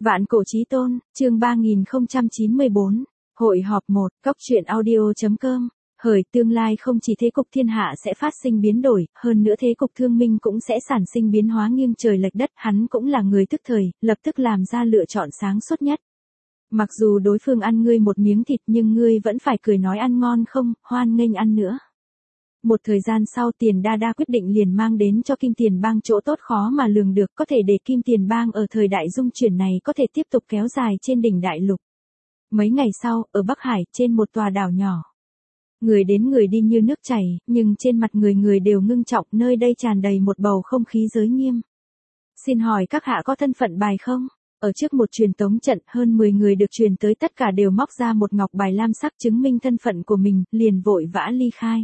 Vạn cổ chí tôn, chương 3094, hội họp 1, cốc truyện audio.com. Hởi tương lai không chỉ thế cục thiên hạ sẽ phát sinh biến đổi, hơn nữa thế cục thương minh cũng sẽ sản sinh biến hóa nghiêng trời lệch đất, hắn cũng là người tức thời, lập tức làm ra lựa chọn sáng suốt nhất. Mặc dù đối phương ăn ngươi một miếng thịt nhưng ngươi vẫn phải cười nói ăn ngon không, hoan nghênh ăn nữa. Một thời gian sau Tiền Đa Đa quyết định liền mang đến cho Kim Tiền Bang chỗ tốt khó mà lường được, có thể để Kim Tiền Bang ở thời đại dung chuyển này có thể tiếp tục kéo dài trên đỉnh đại lục. Mấy ngày sau, ở Bắc Hải, trên một tòa đảo nhỏ. Người đến người đi như nước chảy, nhưng trên mặt người người đều ngưng trọng, nơi đây tràn đầy một bầu không khí giới nghiêm. Xin hỏi các hạ có thân phận bài không? Ở trước một truyền tống trận, hơn 10 người được truyền tới tất cả đều móc ra một ngọc bài lam sắc chứng minh thân phận của mình, liền vội vã ly khai.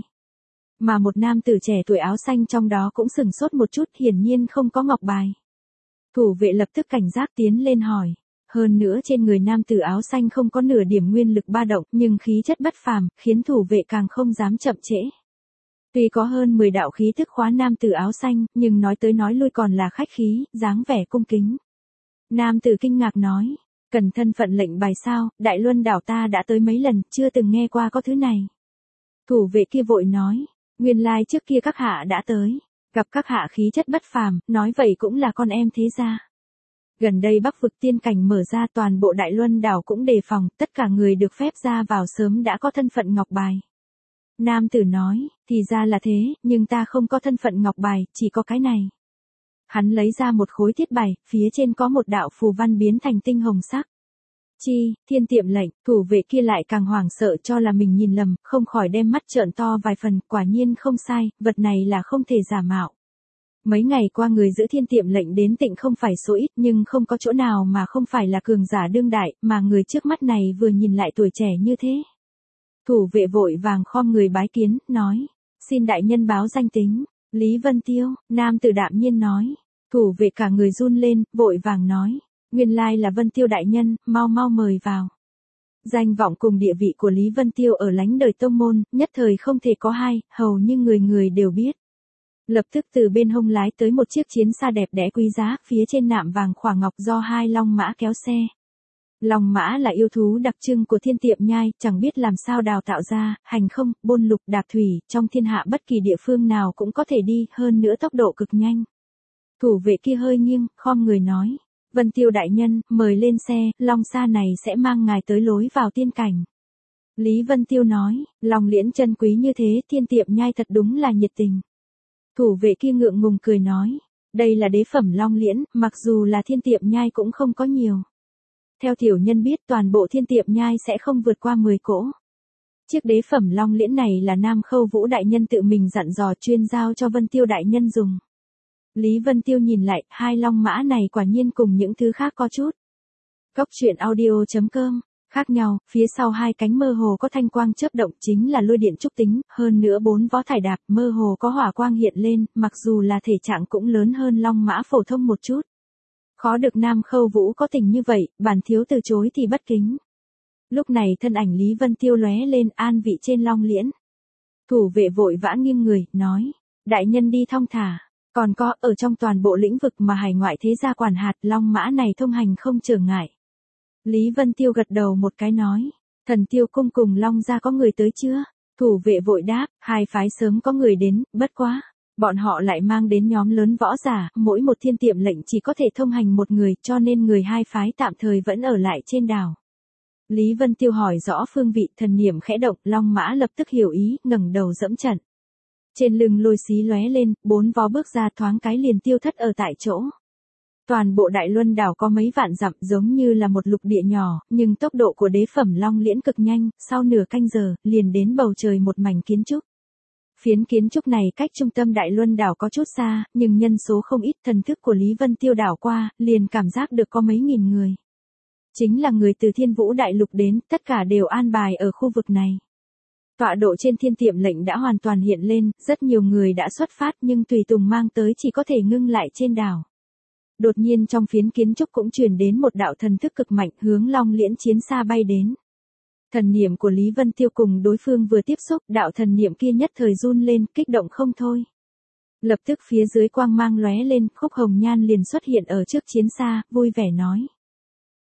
Mà một nam tử trẻ tuổi áo xanh trong đó cũng sửng sốt một chút, hiển nhiên không có ngọc bài. Thủ vệ lập tức cảnh giác tiến lên hỏi. Hơn nữa trên người nam tử áo xanh không có nửa điểm nguyên lực ba động, nhưng khí chất bất phàm, khiến thủ vệ càng không dám chậm trễ. Tuy có hơn 10 đạo khí thức khóa nam tử áo xanh, nhưng nói tới nói lui còn là khách khí, dáng vẻ cung kính. Nam tử kinh ngạc nói, cần thân phận lệnh bài sao, Đại Luân đảo ta đã tới mấy lần, chưa từng nghe qua có thứ này. Thủ vệ kia vội nói, nguyên lai trước kia các hạ đã tới, gặp các hạ khí chất bất phàm, nói vậy cũng là con em thế gia. Gần đây Bắc vực tiên cảnh mở ra, toàn bộ Đại Luân đảo cũng đề phòng, tất cả người được phép ra vào sớm đã có thân phận ngọc bài. Nam tử nói, thì ra là thế, nhưng ta không có thân phận ngọc bài, chỉ có cái này. Hắn lấy ra một khối thiết bài, phía trên có một đạo phù văn biến thành tinh hồng sắc. Chi, thiên tiệm lệnh, thủ vệ kia lại càng hoảng sợ cho là mình nhìn lầm, không khỏi đem mắt trợn to vài phần, quả nhiên không sai, vật này là không thể giả mạo. Mấy ngày qua người giữ thiên tiệm lệnh đến Tịnh không phải số ít, nhưng không có chỗ nào mà không phải là cường giả đương đại, mà người trước mắt này vừa nhìn lại tuổi trẻ như thế. Thủ vệ vội vàng khom người bái kiến, nói, xin đại nhân báo danh tính. Lý Vân Tiêu, nam tử đạm nhiên nói. Thủ vệ cả người run lên, vội vàng nói, nguyên lai là Vân Tiêu đại nhân, mau mau mời vào. Danh vọng cùng địa vị của Lý Vân Tiêu ở lánh đời tông môn, nhất thời không thể có hai, hầu như người người đều biết. Lập tức từ bên hông lái tới một chiếc chiến xa đẹp đẽ quý giá, phía trên nạm vàng khỏa ngọc do 2 long mã kéo xe. Long mã là yêu thú đặc trưng của Thiên Tiệm Nhai, chẳng biết làm sao đào tạo ra, hành không, bôn lục đạp thủy, trong thiên hạ bất kỳ địa phương nào cũng có thể đi, hơn nữa tốc độ cực nhanh. Thủ vệ kia hơi nghiêng, khom người nói, Vân Tiêu đại nhân, mời lên xe, long xa này sẽ mang ngài tới lối vào tiên cảnh. Lý Vân Tiêu nói, long liễn chân quý như thế, Thiên Tiệm Nhai thật đúng là nhiệt tình. Thủ vệ kia ngượng ngùng cười nói, đây là đế phẩm long liễn, mặc dù là Thiên Tiệm Nhai cũng không có nhiều. Theo tiểu nhân biết toàn bộ Thiên Tiệm Nhai sẽ không vượt qua 10 cỗ. Chiếc đế phẩm long liễn này là Nam Khâu Vũ đại nhân tự mình dặn dò chuyên giao cho Vân Tiêu đại nhân dùng. Lý Vân Tiêu nhìn lại, 2 long mã này quả nhiên cùng những thứ khác có chút. Cốc truyện audio.com, khác nhau, phía sau 2 cánh mơ hồ có thanh quang chớp động chính là lôi điện trúc tính, hơn nữa 4 vó thải đạp mơ hồ có hỏa quang hiện lên, mặc dù là thể trạng cũng lớn hơn long mã phổ thông một chút. Khó được Nam Khâu Vũ có tình như vậy, bản thiếu từ chối thì bất kính. Lúc này thân ảnh Lý Vân Tiêu lóe lên, an vị trên long liễn. Thủ vệ vội vã nghiêng người, nói, đại nhân đi thong thả, còn có, ở trong toàn bộ lĩnh vực mà hải ngoại thế gia quản hạt, long mã này thông hành không trở ngại. Lý Vân Tiêu gật đầu một cái nói, Thần Tiêu cung cùng long gia có người tới chưa? Thủ vệ vội đáp, 2 phái sớm có người đến, bất quá. Bọn họ lại mang đến nhóm lớn võ giả, mỗi một thiên tiệm lệnh chỉ có thể thông hành một người, cho nên người 2 phái tạm thời vẫn ở lại trên đảo. Lý Vân Tiêu hỏi rõ phương vị, thần niệm khẽ động, long mã lập tức hiểu ý, ngẩng đầu dẫm trận. Trên lưng lôi xí lóe lên, 4 vó bước ra thoáng cái liền tiêu thất ở tại chỗ. Toàn bộ Đại Luân đảo có mấy vạn dặm giống như là một lục địa nhỏ, nhưng tốc độ của đế phẩm long liễn cực nhanh, sau nửa canh giờ, liền đến bầu trời một mảnh kiến trúc. Phiến kiến trúc này cách trung tâm Đại Luân đảo có chút xa, nhưng nhân số không ít, thần thức của Lý Vân Tiêu đảo qua, liền cảm giác được có mấy nghìn người. Chính là người từ Thiên Vũ Đại Lục đến, tất cả đều an bài ở khu vực này. Tọa độ trên thiên tiệm lệnh đã hoàn toàn hiện lên, rất nhiều người đã xuất phát nhưng tùy tùng mang tới chỉ có thể ngưng lại trên đảo. Đột nhiên trong phiến kiến trúc cũng truyền đến một đạo thần thức cực mạnh hướng long liễn chiến xa bay đến. Thần niệm của Lý Vân Tiêu cùng đối phương vừa tiếp xúc, đạo thần niệm kia nhất thời run lên, kích động không thôi. Lập tức phía dưới quang mang lóe lên, Khúc Hồng Nhan liền xuất hiện ở trước chiến xa, vui vẻ nói.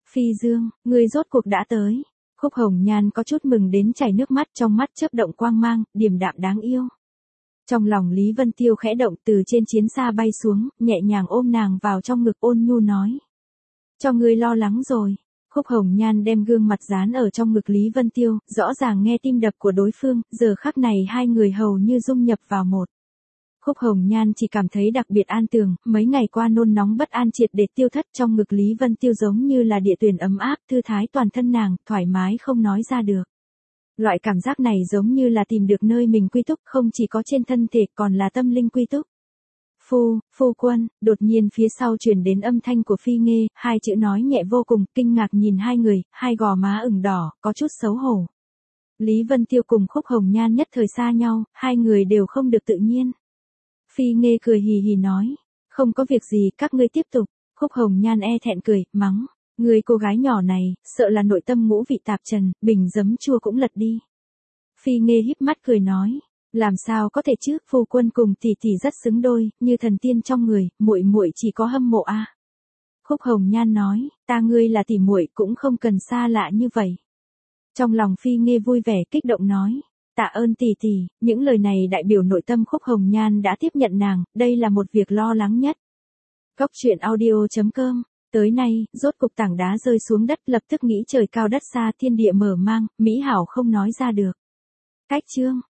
Phi Dương, ngươi rốt cuộc đã tới. Khúc Hồng Nhan có chút mừng đến chảy nước mắt, trong mắt chớp động quang mang, điềm đạm đáng yêu. Trong lòng Lý Vân Tiêu khẽ động, từ trên chiến xa bay xuống, nhẹ nhàng ôm nàng vào trong ngực, ôn nhu nói. Cho ngươi lo lắng rồi. Khúc Hồng Nhan đem gương mặt dán ở trong ngực Lý Vân Tiêu, rõ ràng nghe tim đập của đối phương, giờ khắc này hai người hầu như dung nhập vào một. Khúc Hồng Nhan chỉ cảm thấy đặc biệt an tường, mấy ngày qua nôn nóng bất an triệt để tiêu thất, trong ngực Lý Vân Tiêu giống như là địa tuyển ấm áp, thư thái toàn thân nàng, thoải mái không nói ra được. Loại cảm giác này giống như là tìm được nơi mình quy túc, không chỉ có trên thân thể còn là tâm linh quy túc. Phu quân, đột nhiên phía sau truyền đến âm thanh của Phi Nghê, hai chữ nói nhẹ vô cùng, kinh ngạc nhìn hai người, hai gò má ửng đỏ, có chút xấu hổ. Lý Vân Tiêu cùng Khúc Hồng Nhan nhất thời xa nhau, hai người đều không được tự nhiên. Phi Nghê cười hì hì nói, không có việc gì, các ngươi tiếp tục. Khúc Hồng Nhan e thẹn cười, mắng, người cô gái nhỏ này, sợ là nội tâm ngũ vị tạp trần, bình giấm chua cũng lật đi. Phi Nghê híp mắt cười nói, làm sao có thể chứ, phu quân cùng tỷ tỷ rất xứng đôi, như thần tiên trong người, muội muội chỉ có hâm mộ a. Khúc Hồng Nhan nói, ta ngươi là tỷ muội cũng không cần xa lạ như vậy. Trong lòng Phi Nghê vui vẻ kích động nói, tạ ơn tỷ tỷ, những lời này đại biểu nội tâm Khúc Hồng Nhan đã tiếp nhận nàng, đây là một việc lo lắng nhất. Góc truyện audio.com, tới nay, rốt cục tảng đá rơi xuống đất, lập tức nghĩ trời cao đất xa, thiên địa mở mang, mỹ hảo không nói ra được. Cách chương